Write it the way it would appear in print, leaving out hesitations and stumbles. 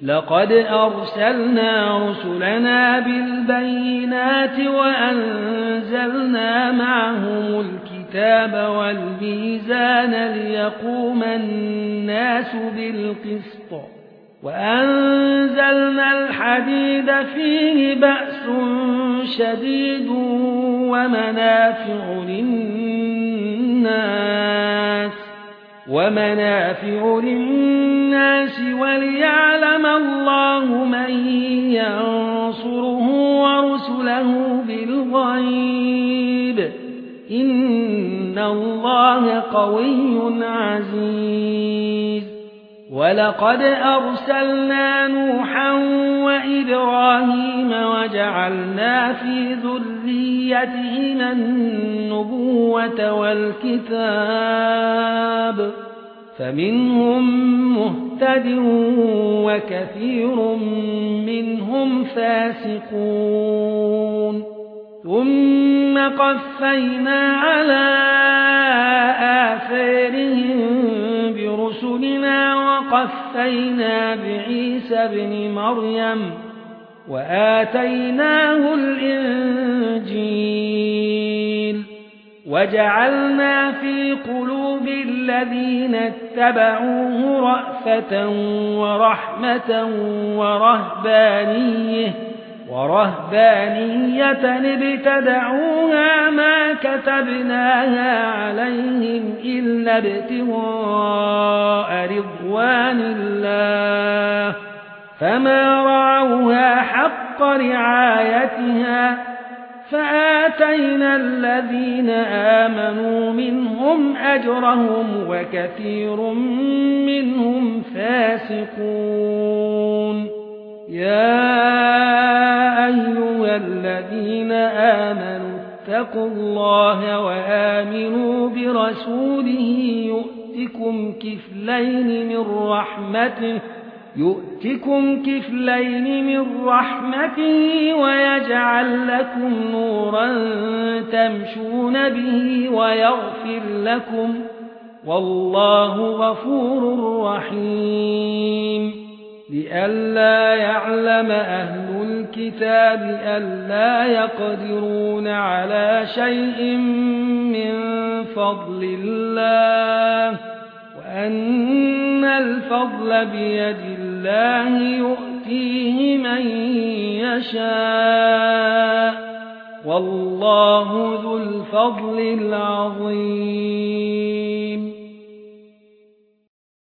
لقد أرسلنا رسلنا بالبينات وأنزلنا معهم الكتاب والميزان ليقوم الناس بالقسط وأنزلنا الحديد فيه بأس شديد ومنافع للناس وليعلم الله من ينصره ورسله بالغيب إن الله قوي عزيز ولقد أرسلنا نوحا وإبراهيم وجعلنا في ذريتهما النبوة والكتاب فمنهم مهتد وكثير منهم فاسقون ثم قفينا على آثارهم برسلنا وقفينا بعيسى ابن مريم وآتيناه الإنجيل وجعلنا في قلوب الذين اتبعوه رأفة ورحمة ورهبانية ابتدعوها ما كتبناها عليهم إلا ابتغاء رضوان الله فما رعوها حق رعايتها فآتينا الذين آمنوا منهم أجرهم وكثير منهم فاسقون يا أيها الذين آمنوا اتقوا الله وآمنوا برسوله يؤتكم كفلين من رحمته ويجعل لكم نورا تمشون به ويغفر لكم والله غفور رحيم لئلا يعلم أهل الكتاب ألا يقدرون على شيء من فضل الله وأن الفضل بيد الله يؤتيه من يشاء والله ذو الفضل العظيم